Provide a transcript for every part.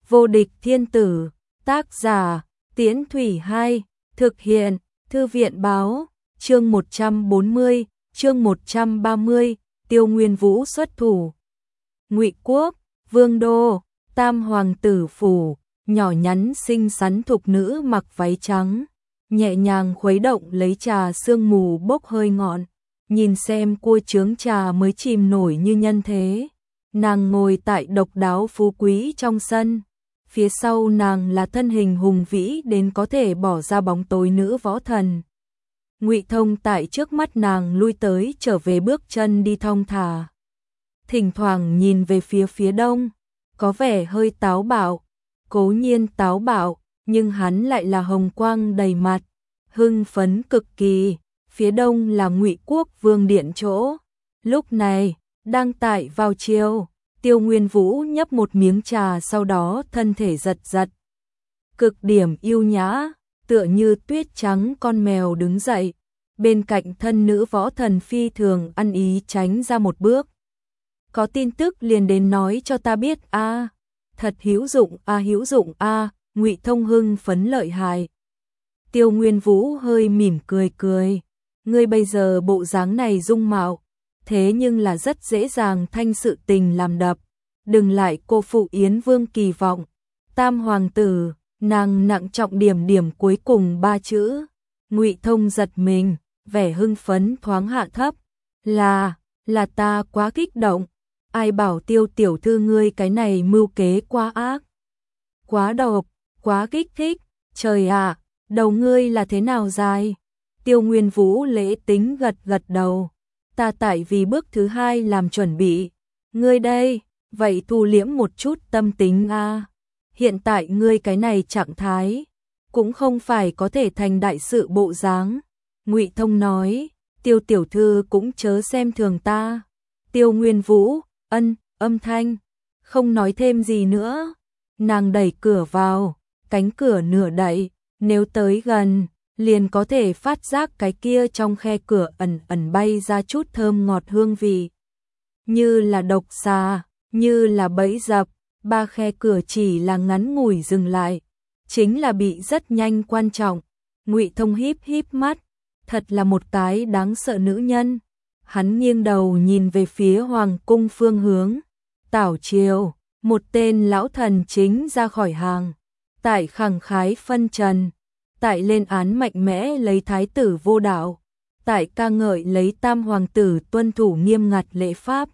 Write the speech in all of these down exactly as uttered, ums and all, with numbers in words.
Vô địch thiên tử, tác giả, Tiễn Thủy Hai, thực hiện, Thư viện báo, chương một trăm bốn mươi, chương một trăm ba mươi, Tiêu Nguyên Vũ xuất thủ. Ngụy Quốc, Vương đô, Tam hoàng tử phủ, nhỏ nhắn xinh xắn thục nữ mặc váy trắng, nhẹ nhàng khuấy động lấy trà sương mù bốc hơi ngọn, nhìn xem cua chướng trà mới chìm nổi như nhân thế. Nàng ngồi tại độc đáo phú quý trong sân, phía sau nàng là thân hình hùng vĩ đến có thể bỏ ra bóng tối nữ võ thần. Ngụy Thông tại trước mắt nàng lui tới trở về, bước chân đi thong thả, thỉnh thoảng nhìn về phía phía đông, có vẻ hơi táo bạo. Cố nhiên táo bạo, nhưng hắn lại là hồng quang đầy mặt, hưng phấn cực kỳ. Phía đông là Ngụy Quốc vương điện chỗ. Lúc này, đang tại vào chiều, Tiêu Nguyên Vũ nhấp một miếng trà, sau đó thân thể giật giật. Cực điểm yêu nhã, tựa như tuyết trắng con mèo đứng dậy, bên cạnh thân nữ võ thần phi thường ăn ý tránh ra một bước. Có tin tức liền đến nói cho ta biết a. À, thật hữu dụng a, à, hữu dụng a. À, Ngụy Thông hưng phấn lợi hại. Tiêu Nguyên Vũ hơi mỉm cười cười, ngươi bây giờ bộ dáng này dung mạo, thế nhưng là rất dễ dàng thanh sự tình làm đập, đừng lại cô phụ Yến Vương kỳ vọng. Tam hoàng tử, nàng nặng trọng điểm điểm cuối cùng ba chữ. Ngụy Thông giật mình, vẻ hưng phấn thoáng hạ thấp, là, là ta quá kích động. Ai bảo Tiêu tiểu thư ngươi cái này mưu kế quá ác, quá độc, quá kích thích. Trời ạ, đầu ngươi là thế nào dài? Tiêu Nguyên Vũ lễ tính gật gật đầu, ta tại vì bước thứ hai làm chuẩn bị. Ngươi đây, vậy thu liễm một chút tâm tính a. À. Hiện tại ngươi cái này trạng thái, cũng không phải có thể thành đại sự bộ dáng. Ngụy Thông nói, Tiêu tiểu thư cũng chớ xem thường ta. Tiêu Nguyên Vũ, ân, âm thanh, không nói thêm gì nữa. Nàng đẩy cửa vào, cánh cửa nửa đậy, nếu tới gần, liền có thể phát giác cái kia trong khe cửa ẩn ẩn bay ra chút thơm ngọt hương vị. Như là độc xà, như là bẫy dập, ba khe cửa chỉ là ngắn ngủi dừng lại, chính là bị rất nhanh quan trọng. Ngụy Thông híp híp mắt, thật là một cái đáng sợ nữ nhân. Hắn nghiêng đầu nhìn về phía hoàng cung phương hướng. Tảo triều, một tên lão thần chính ra khỏi hàng, tại khẳng khái phân trần, tại lên án mạnh mẽ lấy thái tử vô đạo, tại ca ngợi lấy tam hoàng tử tuân thủ nghiêm ngặt lễ pháp.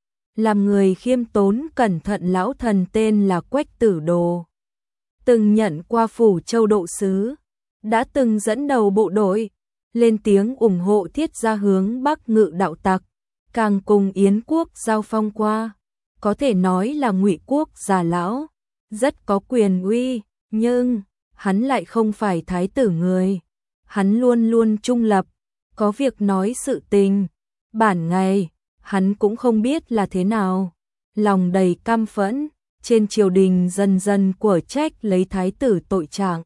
Làm người khiêm tốn cẩn thận lão thần tên là Quách Tử Đồ, từng nhận qua phủ châu độ sứ, đã từng dẫn đầu bộ đội, lên tiếng ủng hộ Thiết Gia hướng Bắc ngự đạo tặc, càng cùng Yến quốc giao phong qua, có thể nói là Ngụy Quốc già lão, rất có quyền uy, nhưng hắn lại không phải thái tử người, hắn luôn luôn trung lập, có việc nói sự tình, bản ngày, hắn cũng không biết là thế nào, lòng đầy căm phẫn, trên triều đình dần dần của trách lấy thái tử tội trạng.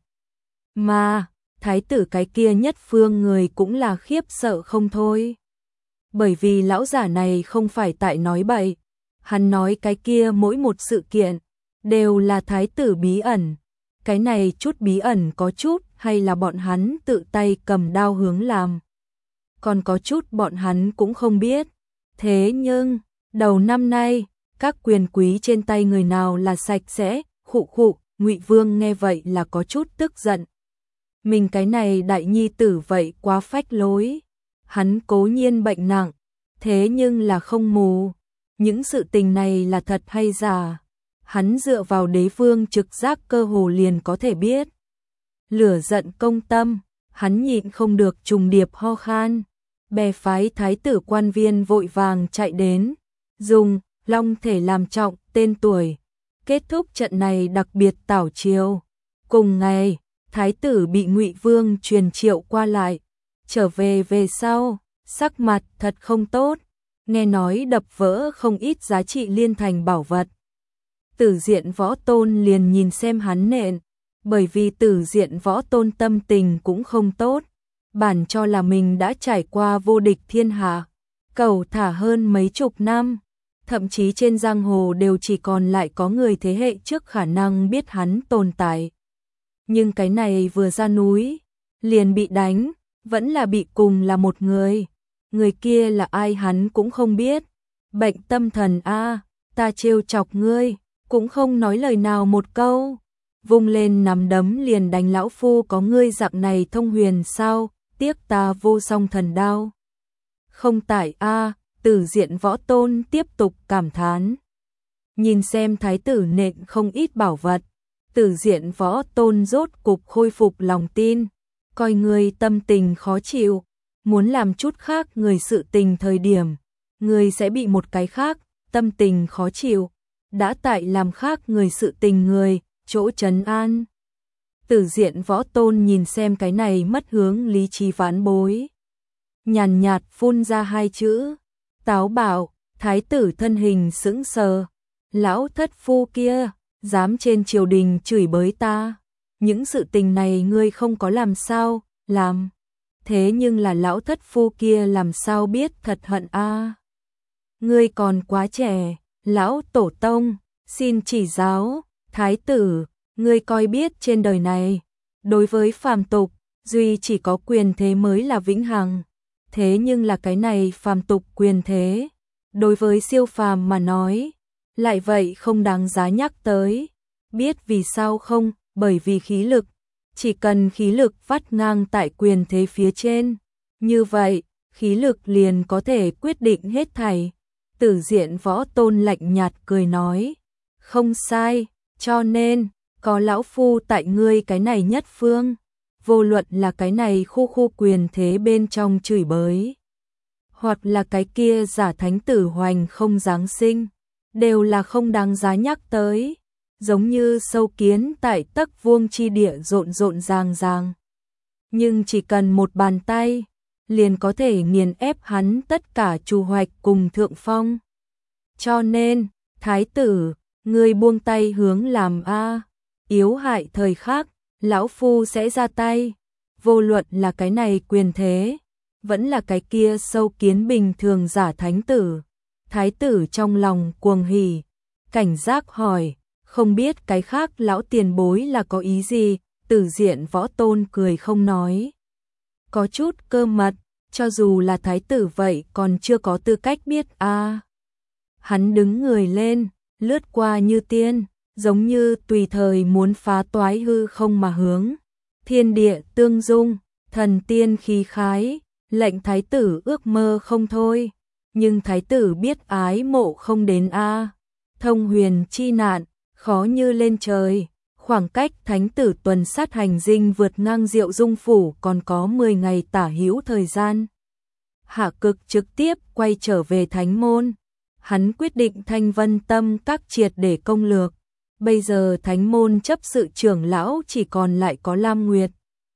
Mà, thái tử cái kia nhất phương người cũng là khiếp sợ không thôi. Bởi vì lão giả này không phải tại nói bậy, hắn nói cái kia mỗi một sự kiện, đều là thái tử bí ẩn. Cái này chút bí ẩn có chút hay là bọn hắn tự tay cầm đao hướng làm. Còn có chút bọn hắn cũng không biết. Thế nhưng, đầu năm nay, các quyền quý trên tay người nào là sạch sẽ, khụ khụ. Ngụy Vương nghe vậy là có chút tức giận. Mình cái này đại nhi tử vậy quá phách lối. Hắn cố nhiên bệnh nặng, thế nhưng là không mù. Những sự tình này là thật hay giả, hắn dựa vào đế vương trực giác cơ hồ liền có thể biết. Lửa giận công tâm, hắn nhịn không được trùng điệp ho khan, bè phái thái tử quan viên vội vàng chạy đến, dùng long thể làm trọng tên tuổi, kết thúc trận này đặc biệt tảo triều. Cùng ngày, thái tử bị Ngụy Vương truyền triệu qua lại, trở về về sau, sắc mặt thật không tốt, nghe nói đập vỡ không ít giá trị liên thành bảo vật. Tử Diện Võ Tôn liền nhìn xem hắn nện, bởi vì Tử Diện Võ Tôn tâm tình cũng không tốt, bản cho là mình đã trải qua vô địch thiên hạ, cầu thả hơn mấy chục năm, thậm chí trên giang hồ đều chỉ còn lại có người thế hệ trước khả năng biết hắn tồn tại. Nhưng cái này vừa ra núi, liền bị đánh, vẫn là bị cùng là một người. Người kia là ai hắn cũng không biết. Bệnh tâm thần a, ta trêu chọc ngươi, cũng không nói lời nào một câu. Vung lên nắm đấm liền đánh lão phu, có ngươi dạng này thông huyền sao, tiếc ta vô song thần đao. Không tại a, Tử Diện Võ Tôn tiếp tục cảm thán. Nhìn xem thái tử nện không ít bảo vật, Tử Diện Võ Tôn rốt cục khôi phục lòng tin, coi người tâm tình khó chịu, muốn làm chút khác người sự tình thời điểm, người sẽ bị một cái khác, tâm tình khó chịu, đã tại làm khác người sự tình người, chỗ trấn an. Tử Diện Võ Tôn nhìn xem cái này mất hướng lý trí vãn bối, nhàn nhạt phun ra hai chữ, táo bạo. Thái tử thân hình sững sờ, lão thất phu kia, dám trên triều đình chửi bới ta, những sự tình này ngươi không có làm sao, làm, thế nhưng là lão thất phu kia làm sao biết thật hận a. À. Ngươi còn quá trẻ, lão tổ tông, xin chỉ giáo, thái tử, ngươi coi biết trên đời này, đối với phàm tục, duy chỉ có quyền thế mới là vĩnh hằng, thế nhưng là cái này phàm tục quyền thế, đối với siêu phàm mà nói, lại vậy không đáng giá nhắc tới. Biết vì sao không? Bởi vì khí lực, chỉ cần khí lực vắt ngang tại quyền thế phía trên, như vậy, khí lực liền có thể quyết định hết thảy. Tử Diện Võ Tôn lạnh nhạt cười nói, không sai, cho nên, có lão phu tại ngươi cái này nhất phương, vô luận là cái này khu khu quyền thế bên trong chửi bới, hoặc là cái kia giả thánh tử hoành không giáng sinh, đều là không đáng giá nhắc tới, giống như sâu kiến tại tấc vuông chi địa rộn rộn ràng ràng. Nhưng chỉ cần một bàn tay, liền có thể nghiền ép hắn tất cả trù hoạch cùng thượng phong. Cho nên, thái tử, ngươi buông tay hướng làm a, yếu hại thời khắc, lão phu sẽ ra tay, vô luận là cái này quyền thế, vẫn là cái kia sâu kiến bình thường giả thánh tử. Thái tử trong lòng cuồng hỉ, cảnh giác hỏi, không biết cái khác lão tiền bối là có ý gì. Tử Diện Võ Tôn cười không nói, có chút cơ mật, cho dù là thái tử vậy còn chưa có tư cách biết a. À. Hắn đứng người lên, lướt qua như tiên, giống như tùy thời muốn phá toái hư không mà hướng. Thiên địa tương dung, thần tiên khí khái, lệnh thái tử ước mơ không thôi. Nhưng thái tử biết ái mộ không đến a. À. Thông huyền chi nạn, khó như lên trời. Khoảng cách thánh tử tuần sát hành dinh vượt ngang Diệu Dung phủ còn có mười ngày tả hữu thời gian. Hạ Cực trực tiếp quay trở về thánh môn. Hắn quyết định thanh vân tâm các triệt để công lược. Bây giờ thánh môn chấp sự trưởng lão chỉ còn lại có Lam Nguyệt.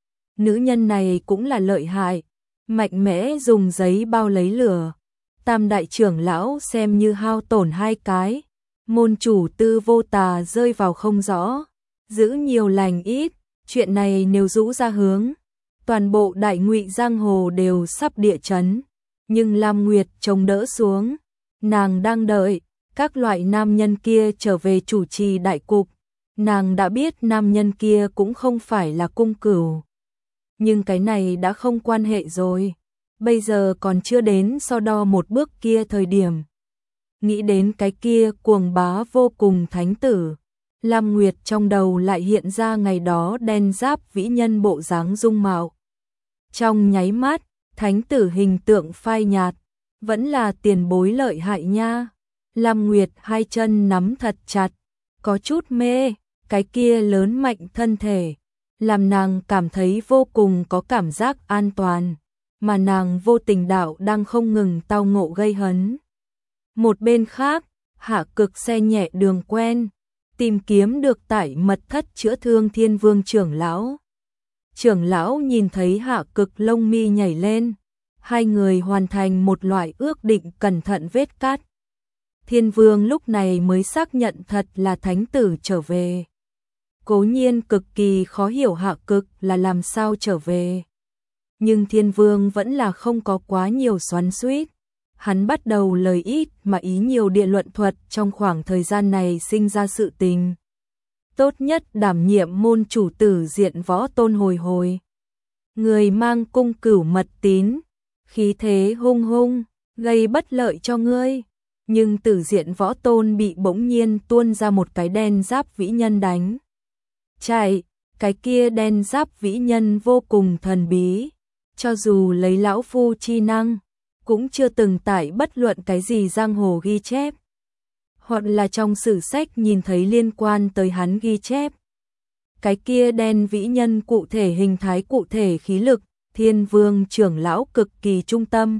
Nữ nhân này cũng là lợi hại, mạnh mẽ dùng giấy bao lấy lửa. Tam đại trưởng lão xem như hao tổn hai cái. Môn chủ Tư Vô Tà rơi vào không rõ. Giữ nhiều lành ít, chuyện này nếu rũ ra hướng, toàn bộ đại ngụy giang hồ đều sắp địa chấn. Nhưng Lam Nguyệt chống đỡ xuống, nàng đang đợi các loại nam nhân kia trở về chủ trì đại cục. Nàng đã biết nam nhân kia cũng không phải là cung cửu, nhưng cái này đã không quan hệ rồi. Bây giờ còn chưa đến so đo một bước kia thời điểm. Nghĩ đến cái kia cuồng bá vô cùng thánh tử, Lam Nguyệt trong đầu lại hiện ra ngày đó đen giáp vĩ nhân bộ dáng dung mạo. Trong nháy mắt, thánh tử hình tượng phai nhạt, vẫn là tiền bối lợi hại nha. Lam Nguyệt hai chân nắm thật chặt, có chút mê, cái kia lớn mạnh thân thể, làm nàng cảm thấy vô cùng có cảm giác an toàn, mà nàng vô tình đạo đang không ngừng tao ngộ gây hấn. Một bên khác, Hạ Cực xe nhẹ đường quen, tìm kiếm được tại mật thất chữa thương Thiên Vương trưởng lão. Trưởng lão nhìn thấy Hạ Cực lông mi nhảy lên, hai người hoàn thành một loại ước định cẩn thận vết cắt. Thiên Vương lúc này mới xác nhận thật là thánh tử trở về. Cố nhiên cực kỳ khó hiểu Hạ Cực là làm sao trở về. Nhưng Thiên Vương vẫn là không có quá nhiều xoắn xuýt, Hắn bắt đầu lời ít mà ý nhiều địa luận thuật trong khoảng thời gian này sinh ra sự tình. Tốt nhất đảm nhiệm môn chủ tử diện Võ Tôn hồi hồi. Người mang cung cửu mật tín, khí thế hung hung, gây bất lợi cho ngươi. Nhưng tử diện Võ Tôn bị bỗng nhiên tuôn ra một cái đen giáp vĩ nhân đánh. Chạy, cái kia đen giáp vĩ nhân vô cùng thần bí. Cho dù lấy lão phu chi năng, cũng chưa từng tải bất luận cái gì giang hồ ghi chép. Hoặc là trong sử sách nhìn thấy liên quan tới hắn ghi chép. Cái kia đen vĩ nhân cụ thể hình thái cụ thể khí lực, Thiên Vương trưởng lão cực kỳ trung tâm.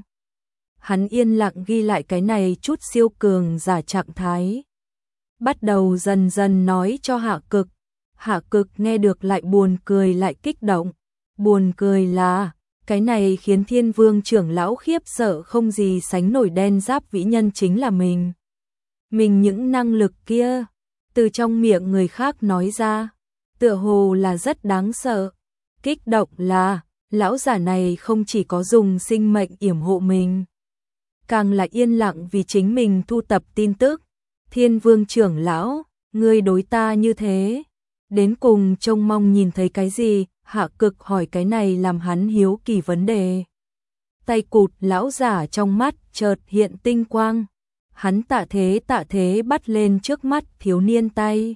Hắn yên lặng ghi lại cái này chút siêu cường giả trạng thái. Bắt đầu dần dần nói cho Hạ Cực. Hạ Cực nghe được lại buồn cười lại kích động. Buồn cười là, cái này khiến Thiên Vương trưởng lão khiếp sợ không gì sánh nổi đen giáp vĩ nhân chính là mình. Mình những năng lực kia, từ trong miệng người khác nói ra, tựa hồ là rất đáng sợ. Kích động là, lão giả này không chỉ có dùng sinh mệnh yểm hộ mình, càng là yên lặng vì chính mình thu tập tin tức. Thiên Vương trưởng lão, ngươi đối ta như thế, đến cùng trông mong nhìn thấy cái gì? Hạ Cực hỏi cái này làm hắn hiếu kỳ vấn đề. Tay cụt lão giả trong mắt chợt hiện tinh quang. Hắn tạ thế tạ thế bắt lên trước mắt thiếu niên tay.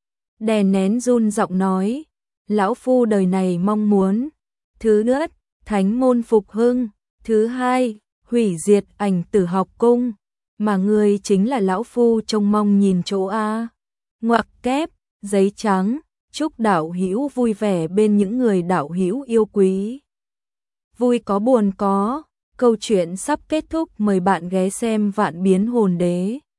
Đè nén run giọng nói, lão phu đời này mong muốn. Thứ nhất, thánh môn phục hưng. Thứ hai, hủy diệt ảnh tử học cung. Mà người chính là lão phu trông mong nhìn chỗ A. Ngoặc kép, giấy trắng. Chúc đạo hữu vui vẻ bên những người đạo hữu yêu quý. Vui có buồn có, câu chuyện sắp kết thúc, mời bạn ghé xem Vạn Biến Hồn Đế.